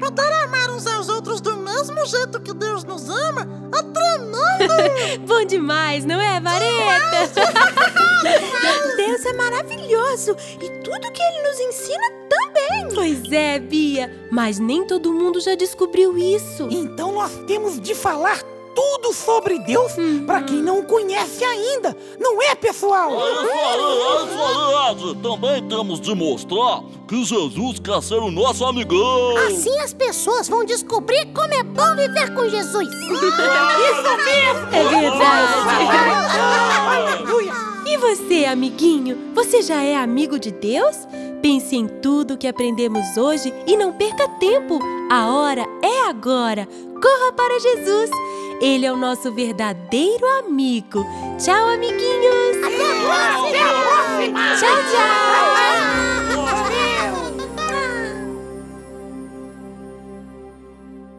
poder amar uns aos outros do mesmo jeito que Deus nos ama é tremendo! Bom demais, não é, Vareta? Deus é maravilhoso e tudo que Ele nos ensina também. Pois é, Bia, mas nem todo mundo já descobriu isso. Então nós temos de falar tudo sobre Deus para quem não o conhece ainda, não é, pessoal? É isso aí. Também temos de mostrar que Jesus quer ser o nosso amigão. Assim as pessoas vão descobrir como é bom viver com Jesus. Isso mesmo! É verdade. Aleluia! E você, amiguinho? Você já é amigo de Deus? Pense em tudo que aprendemos hoje e não perca tempo. A hora é agora. Corra para Jesus. Ele é o nosso verdadeiro amigo. Tchau, amiguinhos. Até a próxima! Tchau, tchau.